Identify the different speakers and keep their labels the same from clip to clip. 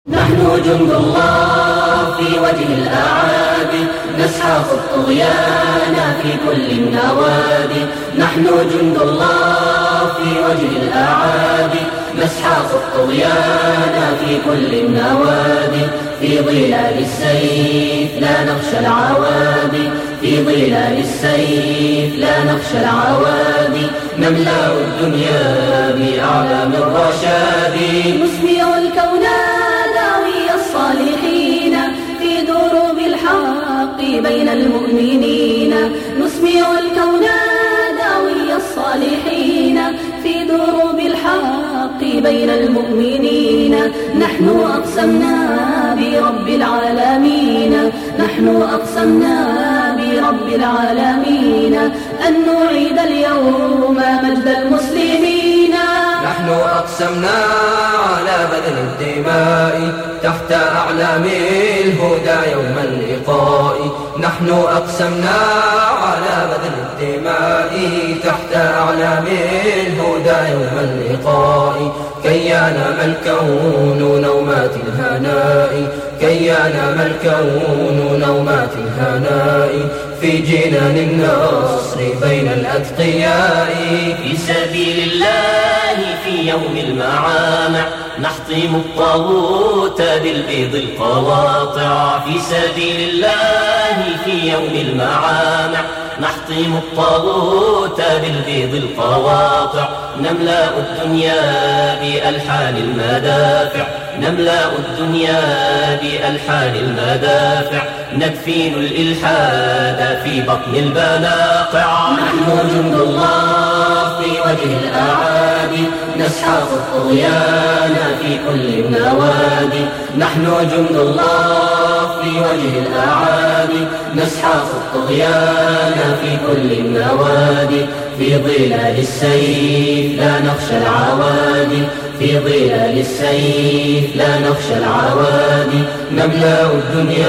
Speaker 1: نحن جند الله في وجه الأعادي، نسحق الطغيان في كل النوادي. نحن جند الله في وجه الأعادي، نسحق الطغيان في كل النوادي. في ظلال السيف لا نخشى العوادي، في ظلال السيف لا نخشى العوادي. نملأ الدنيا بأعلام الرشاد، نسمع الكون داوي الصالحين في دروب الحق بين المؤمنين. نسمع الكون داوي الصالحين في دروب الحق بين المؤمنين. نحن أقسمنا برب العالمين، نحن أقسمنا برب العالمين أن نعيد اليوم مجد المسلمين.
Speaker 2: نحن أقسمنا على بذل الدماء تحت أعلام الهدى يوم اللقاء. نحن أقسمنا على بذل الدماء تحت أعلام الهدى يوم اللقاء. كي ينام الكون نومات الهناء، كي ينام الكون نومات الهناء في جنان النصر بين الأتقياء.
Speaker 1: في سبيل الله في يوم المعامع نحطم الطاغوت بالبيض القواطع. في سبيل الله في يوم المعامع نحطم الطاغوت بالبيض القواطع. نملأ الدنيا بألحان المدافع، نملأ الدنيا بألحان المدافع. ندفين الإلحاد في بطن البلاقع. نحن جند الله في وجه الأعادي، نسحق الطغيان في كل النوادي. نحن جند الله في وجه الأعادي، نسحق الطغيان في كل النوادي. في ظلال السيف لا نخشى العوادي، في ظلال السيف لا نخشى العوادي. نملأ الدنيا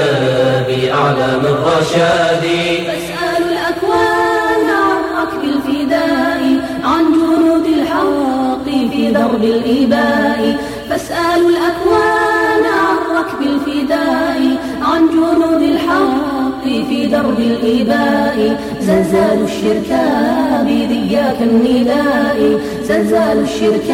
Speaker 1: بأعلام الرشاد.
Speaker 3: فاسألوا الأكوان عن ركب الفداء، عن جنود الحق في درب الإباء. فاسألوا الأكوان عن ركب الفداء، عن جنود الحق في درب الإباء. زلزال الشرك بذياك النداء، زلزال الشرك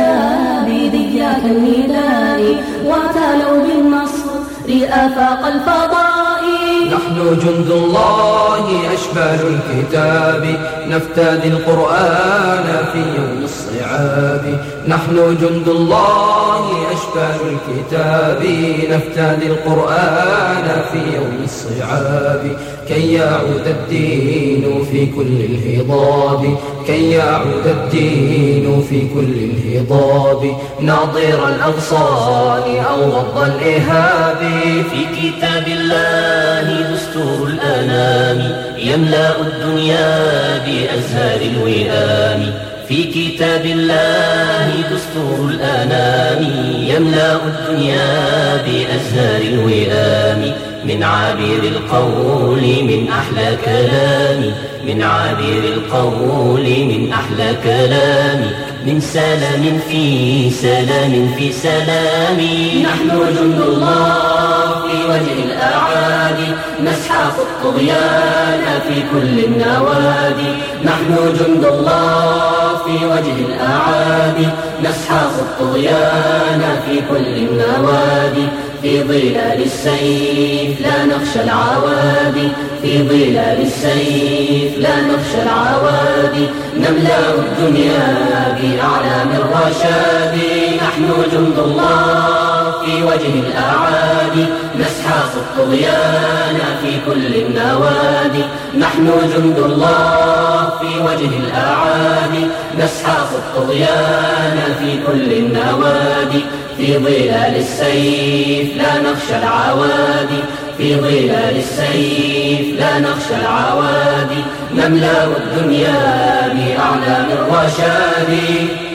Speaker 3: بذياك النداء. واعتلوا بالنصر آفاق الفضاء.
Speaker 2: نحن جند الله أشبال الكتاب، نفتدي القرآن في يوم الصعاب. نحن جند الله أشبال الكتاب، نفتدي القرآن في يوم الصعاب. كي يعود الدين في كل الهضاب، كي يعود الدين في كل الهضاب. ناظر الأغصان أو غض الإهاب.
Speaker 1: في كتاب الله دستور الأنام يملأ الدنيا بأزهار الوئام. في كتاب الله دستور الأنام يملأ الدنيا بأزهار الوئام. من عابر القول من أحلى كلامي، من عابر القول من أحلى كلامي. من سلام في سلام في سلامي. نحن جند الله في وجه الأعادي، نسحق الطغيان في كل النوادي. نحن جند الله في وجه الأعادي، نسحق الطغيان في كل النوادي. في ظلال السيف لا نخشى العوادي، في ظلال السيف لا نخشى العوادي. نملأ الدنيا بأعلام الرشاد. نحن جند الله في وجه الأعادي، نسحق الطغيان في كل النوادي. نحن جند الله في وجه الأعادي، نسحق الطغيان في كل النوادي. في ظلال السيف لا نخشى العوادي، في ظلال السيف لا نخشى العوادي. نملأ الدنيا بأعلام الرشاد.